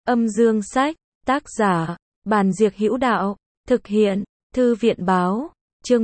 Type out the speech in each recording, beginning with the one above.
Âm dương sách, tác giả, Bàn Diệc Hữu Đạo, thực hiện, Thư viện Báo, chương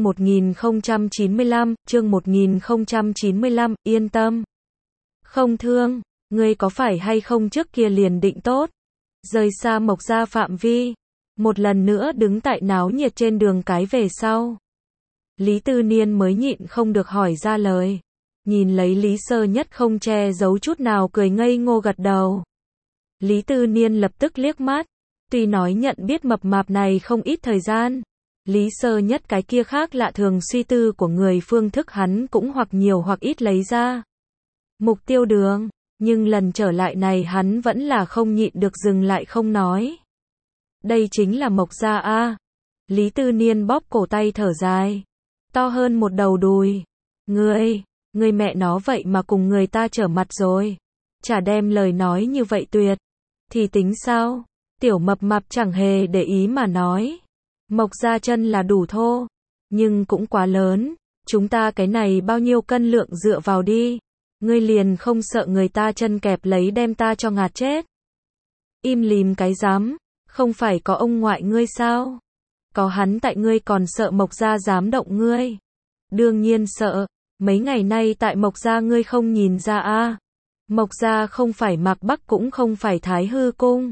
1095, yên tâm. Không thương, ngươi có phải hay không trước kia liền định tốt, rời xa Mộc gia phạm vi, một lần nữa đứng tại náo nhiệt trên đường cái về sau. Lý Tư Niên mới nhịn không được hỏi ra lời. Nhìn lấy Lý Sơ Nhất không che giấu chút nào cười ngây ngô gật đầu. Lý Tư Niên lập tức liếc mắt, tuy nói nhận biết mập mạp này không ít thời gian, Lý Sơ Nhất cái kia khác lạ thường suy tư của người phương thức hắn cũng hoặc nhiều hoặc ít lấy ra. Mục tiêu đường, nhưng lần trở lại này hắn vẫn là không nhịn được dừng lại không nói. Đây chính là Mộc gia a. Lý Tư Niên bóp cổ tay thở dài, to hơn một đầu đùi. Ngươi mẹ nó vậy mà cùng người ta trở mặt rồi. Chả đem lời nói như vậy tuyệt thì tính sao? Tiểu mập mạp chẳng hề để ý mà nói. Mộc gia chân là đủ thô, nhưng cũng quá lớn. Chúng ta cái này bao nhiêu cân lượng dựa vào đi. Ngươi liền không sợ người ta chân kẹp lấy đem ta cho ngạt chết. Im lìm cái dám, không phải có ông ngoại ngươi sao? Có hắn tại ngươi còn sợ Mộc gia dám động ngươi? Đương nhiên sợ, mấy ngày nay tại Mộc gia ngươi không nhìn ra a? Mộc gia không phải Mạc Bắc cũng không phải Thái Hư cung.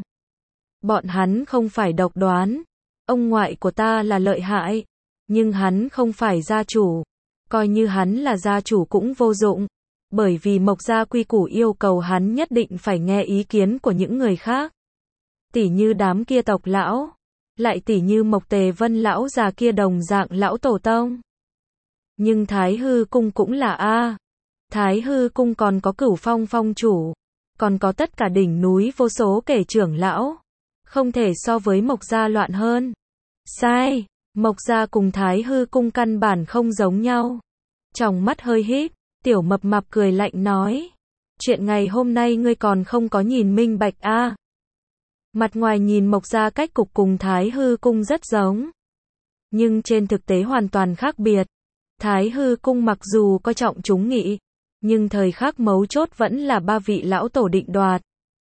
Bọn hắn không phải độc đoán. Ông ngoại của ta là lợi hại, nhưng hắn không phải gia chủ. Coi như hắn là gia chủ cũng vô dụng, bởi vì Mộc gia quy củ yêu cầu hắn nhất định phải nghe ý kiến của những người khác. Tỉ như đám kia tộc lão, lại tỉ như Mộc Tề Vân lão già kia đồng dạng lão tổ tông. Nhưng Thái Hư cung cũng là a. Thái Hư cung còn có Cửu Phong phong chủ, còn có tất cả đỉnh núi vô số kể trưởng lão, không thể so với Mộc gia loạn hơn. Sai, Mộc gia cùng Thái Hư cung căn bản không giống nhau. Tròng mắt hơi híp, tiểu mập mạp cười lạnh nói, chuyện ngày hôm nay ngươi còn không có nhìn minh bạch a. Mặt ngoài nhìn Mộc gia cách cục cùng Thái Hư cung rất giống, nhưng trên thực tế hoàn toàn khác biệt. Thái Hư cung mặc dù coi trọng chúng nghị, nhưng thời khắc mấu chốt vẫn là ba vị lão tổ định đoạt.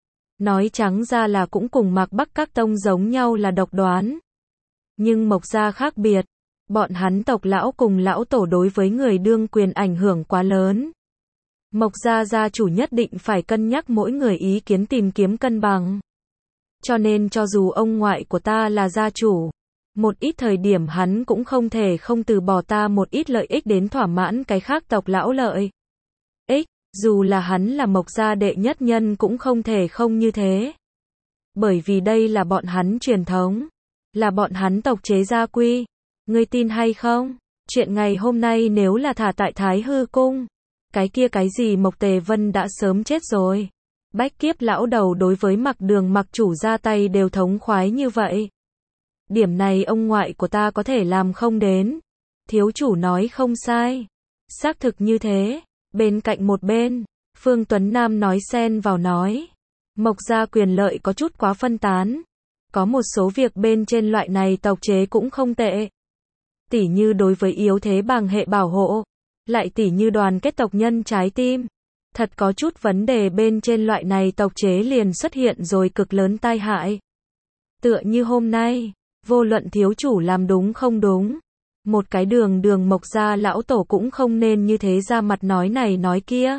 Nói trắng ra là cũng cùng Mạc Bắc các tông giống nhau là độc đoán. Nhưng Mộc gia khác biệt, bọn hắn tộc lão cùng lão tổ đối với người đương quyền ảnh hưởng quá lớn. Mộc gia gia chủ nhất định phải cân nhắc mỗi người ý kiến tìm kiếm cân bằng. Cho nên cho dù ông ngoại của ta là gia chủ, một ít thời điểm hắn cũng không thể không từ bỏ ta một ít lợi ích đến thỏa mãn cái khác tộc lão lợi ích, dù là hắn là Mộc gia đệ nhất nhân cũng không thể không như thế. Bởi vì đây là bọn hắn truyền thống, là bọn hắn tộc chế gia quy. Ngươi tin hay không? Chuyện ngày hôm nay nếu là thả tại Thái Hư cung, cái kia cái gì Mộc Tề Vân đã sớm chết rồi. Bách kiếp lão đầu đối với Mặc Đường Mặc chủ ra tay đều thống khoái như vậy. Điểm này ông ngoại của ta có thể làm không đến. Thiếu chủ nói không sai. Xác thực như thế. Bên cạnh một bên, Phương Tuấn Nam nói xen vào nói, Mộc gia quyền lợi có chút quá phân tán. Có một số việc bên trên loại này tộc chế cũng không tệ. Tỉ như đối với yếu thế bằng hệ bảo hộ, lại tỉ như đoàn kết tộc nhân trái tim. Thật có chút vấn đề bên trên loại này tộc chế liền xuất hiện rồi cực lớn tai hại. Tựa như hôm nay, vô luận thiếu chủ làm đúng không đúng, một cái đường Mộc gia lão tổ cũng không nên như thế ra mặt nói này nói kia.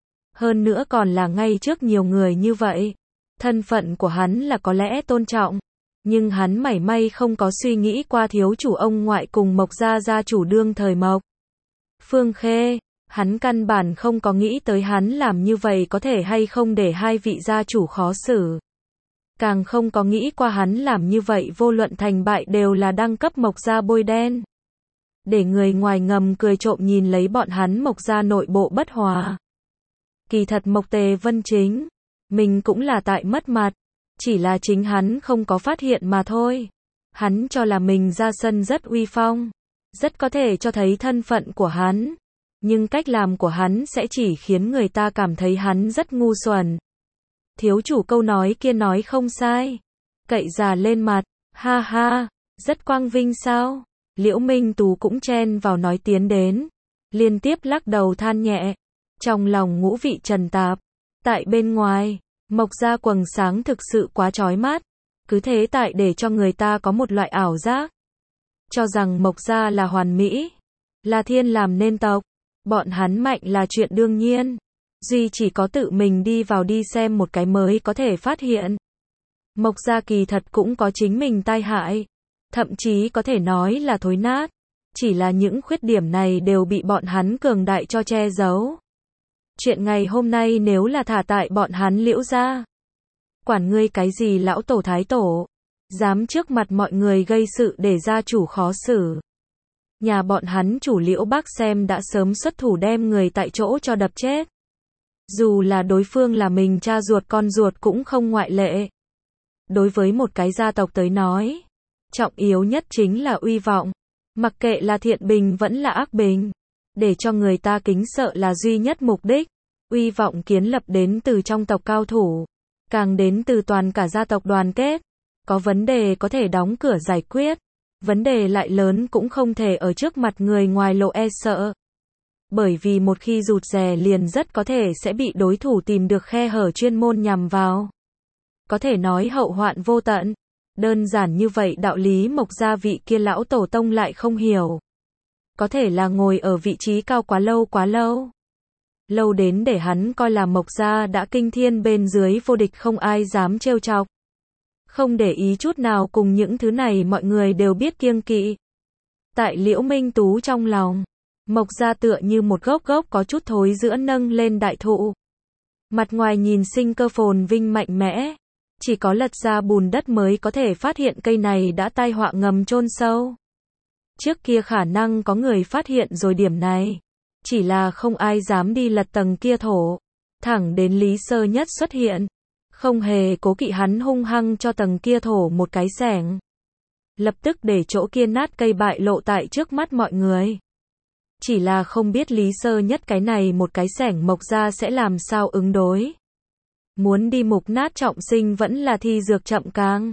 Hơn nữa còn là ngay trước nhiều người như vậy. Thân phận của hắn là có lẽ tôn trọng, nhưng hắn mảy may không có suy nghĩ qua thiếu chủ ông ngoại cùng Mộc gia gia chủ đương thời Mộc Phương Khê. Hắn căn bản không có nghĩ tới hắn làm như vậy có thể hay không để hai vị gia chủ khó xử. Càng không có nghĩ qua hắn làm như vậy vô luận thành bại đều là đăng cấp Mộc gia bôi đen. Để người ngoài ngầm cười trộm nhìn lấy bọn hắn Mộc gia nội bộ bất hòa. Kỳ thật Mộc Tề Vân chính mình cũng là tại mất mặt, chỉ là chính hắn không có phát hiện mà thôi. Hắn cho là mình ra sân rất uy phong, rất có thể cho thấy thân phận của hắn, nhưng cách làm của hắn sẽ chỉ khiến người ta cảm thấy hắn rất ngu xuẩn. Thiếu chủ câu nói kia nói không sai, cậy già lên mặt, ha ha, rất quang vinh sao? Liễu Minh Tú cũng chen vào nói tiến đến, liên tiếp lắc đầu than nhẹ, trong lòng ngũ vị trần tạp. Tại bên ngoài, Mộc gia quầng sáng thực sự quá chói mắt, cứ thế tại để cho người ta có một loại ảo giác, cho rằng Mộc gia là hoàn mỹ, là thiên làm nên tộc, bọn hắn mạnh là chuyện đương nhiên, duy chỉ có tự mình đi vào đi xem một cái mới có thể phát hiện. Mộc gia kỳ thật cũng có chính mình tai hại, thậm chí có thể nói là thối nát, chỉ là những khuyết điểm này đều bị bọn hắn cường đại cho che giấu. Chuyện ngày hôm nay nếu là thả tại bọn hắn Liễu gia, quản ngươi cái gì lão tổ thái tổ, dám trước mặt mọi người gây sự để gia chủ khó xử. Nhà bọn hắn chủ Liễu Bác xem đã sớm xuất thủ đem người tại chỗ cho đập chết. Dù là đối phương là mình cha ruột con ruột cũng không ngoại lệ. Đối với một cái gia tộc tới nói, trọng yếu nhất chính là uy vọng. Mặc kệ là thiện bình vẫn là ác bình, để cho người ta kính sợ là duy nhất mục đích. Uy vọng kiến lập đến từ trong tộc cao thủ, càng đến từ toàn cả gia tộc đoàn kết. Có vấn đề có thể đóng cửa giải quyết, vấn đề lại lớn cũng không thể ở trước mặt người ngoài lộ e sợ. Bởi vì một khi rụt rè liền rất có thể sẽ bị đối thủ tìm được khe hở chuyên môn nhằm vào. Có thể nói hậu hoạn vô tận. Đơn giản như vậy đạo lý Mộc gia vị kia lão tổ tông lại không hiểu. Có thể là ngồi ở vị trí cao quá lâu. Lâu đến để hắn coi là Mộc gia đã kinh thiên bên dưới vô địch không ai dám trêu chọc. Không để ý chút nào cùng những thứ này mọi người đều biết kiêng kỵ. Tại Liễu Minh Tú trong lòng, Mộc gia tựa như một gốc có chút thối giữa nâng lên đại thụ. Mặt ngoài nhìn sinh cơ phồn vinh mạnh mẽ. Chỉ có lật ra bùn đất mới có thể phát hiện cây này đã tai họa ngầm chôn sâu. Trước kia khả năng có người phát hiện rồi điểm này. Chỉ là không ai dám đi lật tầng kia thổ. Thẳng đến Lý Sơ Nhất xuất hiện. Không hề cố kỵ hắn hung hăng cho tầng kia thổ một cái xẻng. Lập tức để chỗ kia nát cây bại lộ tại trước mắt mọi người. Chỉ là không biết Lý Sơ Nhất cái này một cái xẻng Mộc gia sẽ làm sao ứng đối. Muốn đi mục nát trọng sinh vẫn là thi dược chậm càng.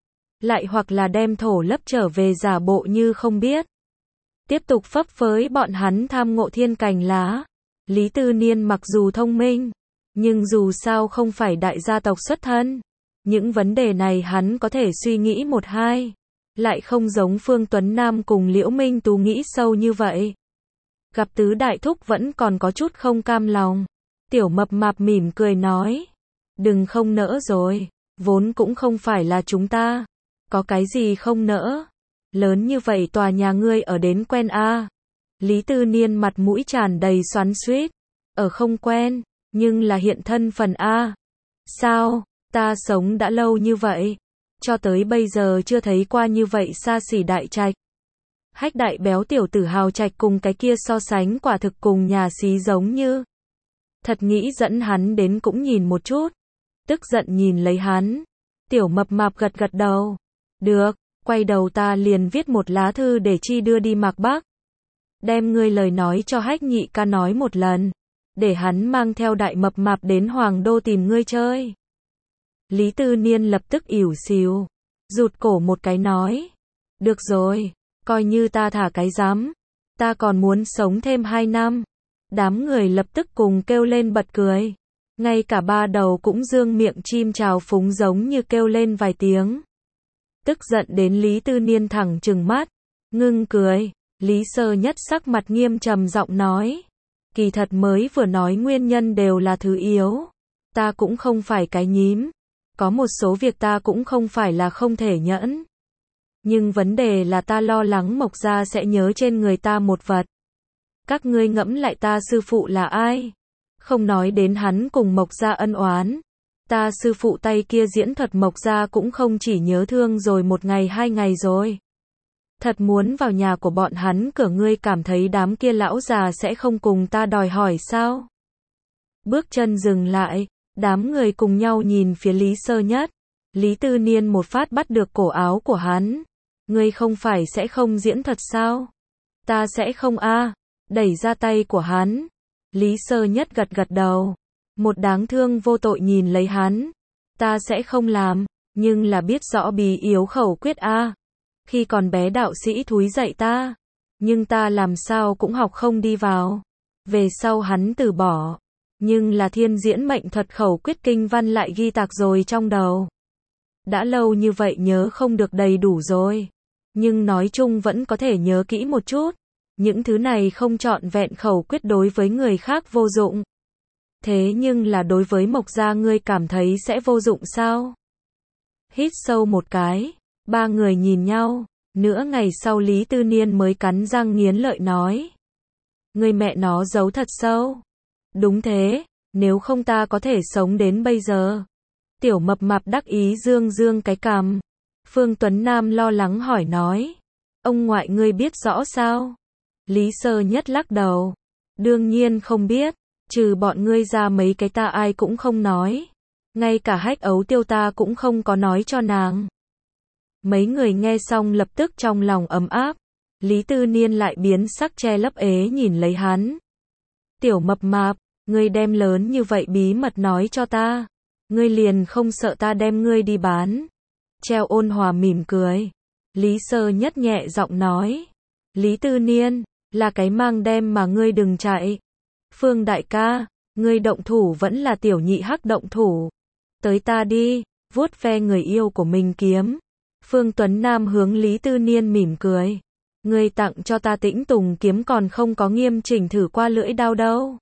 Lại hoặc là đem thổ lấp trở về giả bộ như không biết. Tiếp tục phấp phới bọn hắn tham ngộ thiên cành lá. Lý Tư Niên mặc dù thông minh, nhưng dù sao không phải đại gia tộc xuất thân. Những vấn đề này hắn có thể suy nghĩ một hai. Lại không giống Phương Tuấn Nam cùng Liễu Minh Tú nghĩ sâu như vậy. Gặp tứ đại thúc vẫn còn có chút không cam lòng. Tiểu mập mạp mỉm cười nói. Đừng không nỡ rồi, vốn cũng không phải là chúng ta. Có cái gì không nỡ? Lớn như vậy tòa nhà ngươi ở đến quen a? Lý Tư Niên mặt mũi tràn đầy xoắn xuýt. Ở không quen, nhưng là hiện thân phần a. Sao, ta sống đã lâu như vậy, cho tới bây giờ chưa thấy qua như vậy xa xỉ đại trạch. Hách đại béo tiểu tử hào trạch cùng cái kia so sánh quả thực cùng nhà xí giống như. Thật nghĩ dẫn hắn đến cũng nhìn một chút. Tức giận nhìn lấy hắn. Tiểu mập mạp gật đầu. Được, quay đầu ta liền viết một lá thư để chi đưa đi Mạc Bắc. Đem ngươi lời nói cho Hách nhị ca nói một lần. Để hắn mang theo đại mập mạp đến Hoàng Đô tìm ngươi chơi. Lý Tư Niên lập tức ỉu xìu. Rụt cổ một cái nói. Được rồi, coi như ta thả cái rắm. Ta còn muốn sống thêm 2 năm. Đám người lập tức cùng kêu lên bật cười. Ngay cả ba đầu cũng dương miệng chim chào phúng giống như kêu lên vài tiếng. Tức giận đến Lý Tư Niên thẳng trừng mắt, ngưng cười. Lý Sơ Nhất sắc mặt nghiêm trầm giọng nói. Kỳ thật mới vừa nói nguyên nhân đều là thứ yếu. Ta cũng không phải cái nhím. Có một số việc ta cũng không phải là không thể nhẫn. Nhưng vấn đề là ta lo lắng Mộc gia sẽ nhớ trên người ta một vật. Các ngươi ngẫm lại ta sư phụ là ai? Không nói đến hắn cùng Mộc gia ân oán. Ta sư phụ tay kia diễn thuật Mộc gia cũng không chỉ nhớ thương rồi 1 ngày 2 ngày rồi. Thật muốn vào nhà của bọn hắn cửa ngươi cảm thấy đám kia lão già sẽ không cùng ta đòi hỏi sao? Bước chân dừng lại, đám người cùng nhau nhìn phía Lý Sơ Nhất. Lý Tư Niên một phát bắt được cổ áo của hắn. Ngươi không phải sẽ không diễn thật sao? Ta sẽ không a. Đẩy ra tay của hắn. Lý Sơ Nhất gật đầu. Một đáng thương vô tội nhìn lấy hắn. Ta sẽ không làm, nhưng là biết rõ bí yếu khẩu quyết a. Khi còn bé đạo sĩ thúi dạy ta, nhưng ta làm sao cũng học không đi vào. Về sau hắn từ bỏ. Nhưng là thiên diễn mệnh thuật khẩu quyết kinh văn lại ghi tạc rồi trong đầu. Đã lâu như vậy nhớ không được đầy đủ rồi. Nhưng nói chung vẫn có thể nhớ kỹ một chút. Những thứ này không trọn vẹn khẩu quyết đối với người khác vô dụng. Thế nhưng là đối với Mộc gia ngươi cảm thấy sẽ vô dụng sao? Hít sâu một cái. Ba người nhìn nhau. Nửa ngày sau Lý Tư Niên mới cắn răng nghiến lợi nói. Người mẹ nó giấu thật sâu. Đúng thế, nếu không ta có thể sống đến bây giờ. Tiểu mập mạp đắc ý dương dương cái cằm. Phương Tuấn Nam lo lắng hỏi nói. Ông ngoại ngươi biết rõ sao? Lý Sơ Nhất lắc đầu. Đương nhiên không biết, trừ bọn ngươi ra mấy cái ta ai cũng không nói. Ngay cả Hách Ấu Tiêu ta cũng không có nói cho nàng. Mấy người nghe xong lập tức trong lòng ấm áp. Lý Tư Niên lại biến sắc che lấp ế nhìn lấy hắn. Tiểu mập mạp, ngươi đem lớn như vậy bí mật nói cho ta. Ngươi liền không sợ ta đem ngươi đi bán. Treo Ôn Hòa mỉm cười. Lý Sơ Nhất nhẹ giọng nói. Lý Tư Niên, là cái mang đem mà ngươi đừng chạy. Phương đại ca, ngươi động thủ vẫn là tiểu nhị Hắc động thủ. Tới ta đi, vuốt ve người yêu của mình kiếm. Phương Tuấn Nam hướng Lý Tư Niên mỉm cười. Ngươi tặng cho ta Tĩnh Tùng kiếm còn không có nghiêm chỉnh thử qua lưỡi đao đâu.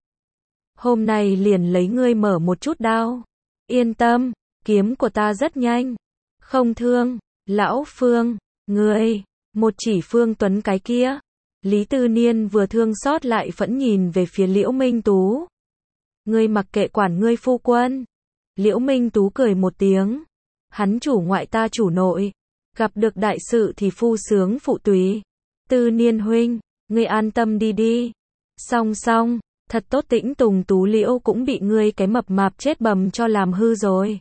Hôm nay liền lấy ngươi mở một chút đao. Yên tâm, kiếm của ta rất nhanh. Không thương, lão Phương, ngươi, một chỉ Phương Tuấn cái kia. Lý Tư Niên vừa thương xót lại phẫn nhìn về phía Liễu Minh Tú. Ngươi mặc kệ quản ngươi phu quân. Liễu Minh Tú cười một tiếng. Hắn chủ ngoại ta chủ nội. Gặp được đại sự thì phu sướng phụ tùy. Tư Niên huynh, ngươi an tâm đi đi. Song song, thật tốt Tĩnh Tùng Tú Liễu cũng bị ngươi cái mập mạp chết bầm cho làm hư rồi.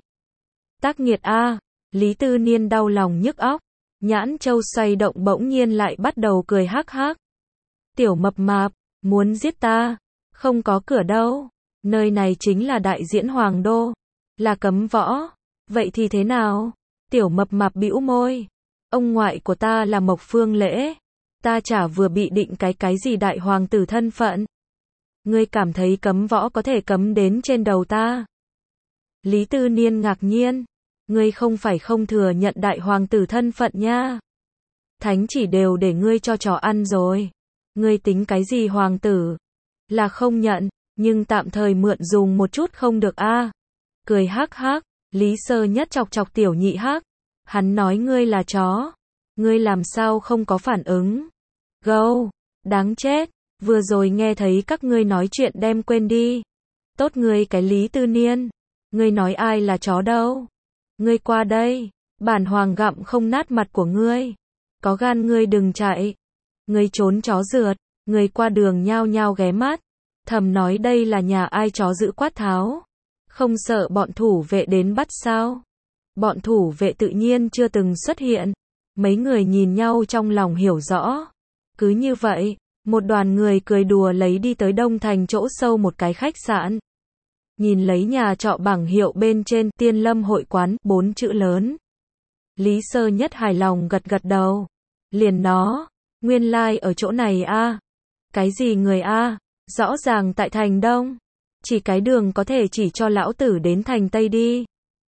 Tác nghiệt a, Lý Tư Niên đau lòng nhức óc. Nhãn châu xoay động bỗng nhiên lại bắt đầu cười hắc hắc. Tiểu mập mạp, muốn giết ta? Không có cửa đâu. Nơi này chính là đại diễn Hoàng Đô. Là cấm võ. Vậy thì thế nào? Tiểu mập mạp bĩu môi. Ông ngoại của ta là Mộc Phương Lễ. Ta chả vừa bị định cái gì đại hoàng tử thân phận. Ngươi cảm thấy cấm võ có thể cấm đến trên đầu ta? Lý Tư Niên ngạc nhiên. Ngươi không phải không thừa nhận đại hoàng tử thân phận nha. Thánh chỉ đều để ngươi cho chó ăn rồi. Ngươi tính cái gì hoàng tử? Là không nhận, nhưng tạm thời mượn dùng một chút không được a. Cười hắc hắc, Lý Sơ Nhất chọc chọc tiểu nhị Hắc. Hắn nói ngươi là chó. Ngươi làm sao không có phản ứng? Gâu, đáng chết, vừa rồi nghe thấy các ngươi nói chuyện đem quên đi. Tốt ngươi cái Lý Tư Niên. Ngươi nói ai là chó đâu? Ngươi qua đây, bản hoàng gặm không nát mặt của ngươi. Có gan ngươi đừng chạy. Ngươi trốn chó rượt, ngươi qua đường nhao nhao ghé mắt. Thầm nói đây là nhà ai chó giữ quát tháo. Không sợ bọn thủ vệ đến bắt sao? Bọn thủ vệ tự nhiên chưa từng xuất hiện. Mấy người nhìn nhau trong lòng hiểu rõ. Cứ như vậy, một đoàn người cười đùa lấy đi tới Đông Thành chỗ sâu một cái khách sạn. Nhìn lấy nhà trọ bảng hiệu bên trên Tiên Lâm Hội Quán 4 chữ lớn. Lý Sơ Nhất hài lòng gật gật đầu. Liền nó, nguyên lai ở chỗ này a. Cái gì người a? Rõ ràng tại thành Đông. Chỉ cái đường có thể chỉ cho lão tử đến thành Tây đi.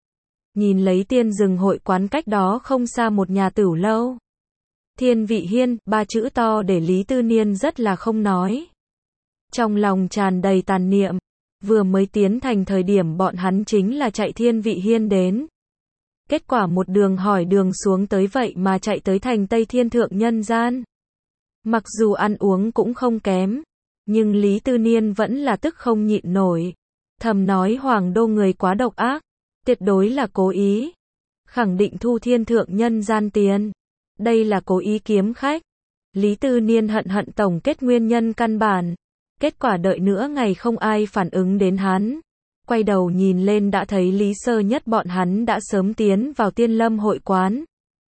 Nhìn lấy Tiên Rừng Hội Quán cách đó không xa một nhà tửu lâu. Thiên Vị Hiên, 3 chữ to để Lý Tư Niên rất là không nói. Trong lòng tràn đầy tàn niệm. Vừa mới tiến thành thời điểm bọn hắn chính là chạy Thiên Vị Hiên đến. Kết quả một đường hỏi đường xuống tới vậy mà chạy tới thành Tây Thiên Thượng Nhân Gian. Mặc dù ăn uống cũng không kém, nhưng Lý Tư Niên vẫn là tức không nhịn nổi. Thầm nói Hoàng Đô người quá độc ác, tuyệt đối là cố ý. Khẳng định thu Thiên Thượng Nhân Gian tiền. Đây là cố ý kiếm khách. Lý Tư Niên hận hận tổng kết nguyên nhân căn bản. Kết quả đợi nữa ngày không ai phản ứng đến hắn. Quay đầu nhìn lên đã thấy Lý Sơ Nhất bọn hắn đã sớm tiến vào Tiên Lâm Hội Quán.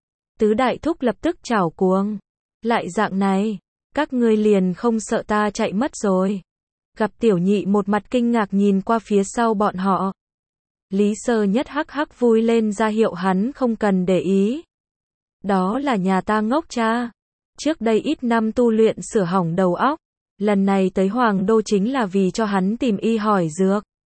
Tứ đại thúc lập tức chảo cuồng. Lại dạng này, các ngươi liền không sợ ta chạy mất rồi. Gặp tiểu nhị một mặt kinh ngạc nhìn qua phía sau bọn họ. Lý Sơ Nhất hắc hắc vui lên ra hiệu hắn không cần để ý. Đó là nhà ta ngốc cha. Trước đây ít năm tu luyện sửa hỏng đầu óc. Lần này tới Hoàng Đô chính là vì cho hắn tìm y hỏi dược.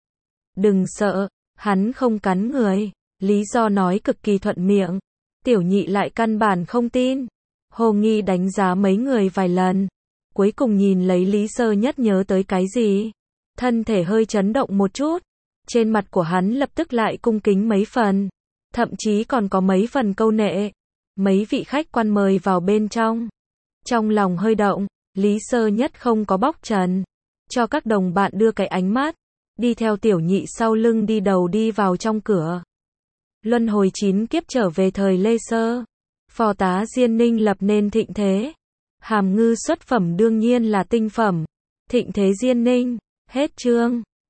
Đừng sợ, hắn không cắn người. Lý do nói cực kỳ thuận miệng. Tiểu nhị lại căn bản không tin. Hồ Nghi đánh giá mấy người vài lần. Cuối cùng nhìn lấy Lý Sơ Nhất nhớ tới cái gì. Thân thể hơi chấn động một chút. Trên mặt của hắn lập tức lại cung kính mấy phần. Thậm chí còn có mấy phần câu nệ. Mấy vị khách quan mời vào bên trong. Trong lòng hơi động, Lý Sơ Nhất không có bóc trần. Cho các đồng bạn đưa cái ánh mắt. Đi theo tiểu nhị sau lưng đi đầu đi vào trong cửa. Luân hồi 9 kiếp trở về thời Lê Sơ. Phò tá Diên Ninh lập nên thịnh thế. Hàm Ngư xuất phẩm đương nhiên là tinh phẩm. Thịnh thế Diên Ninh. Hết chương.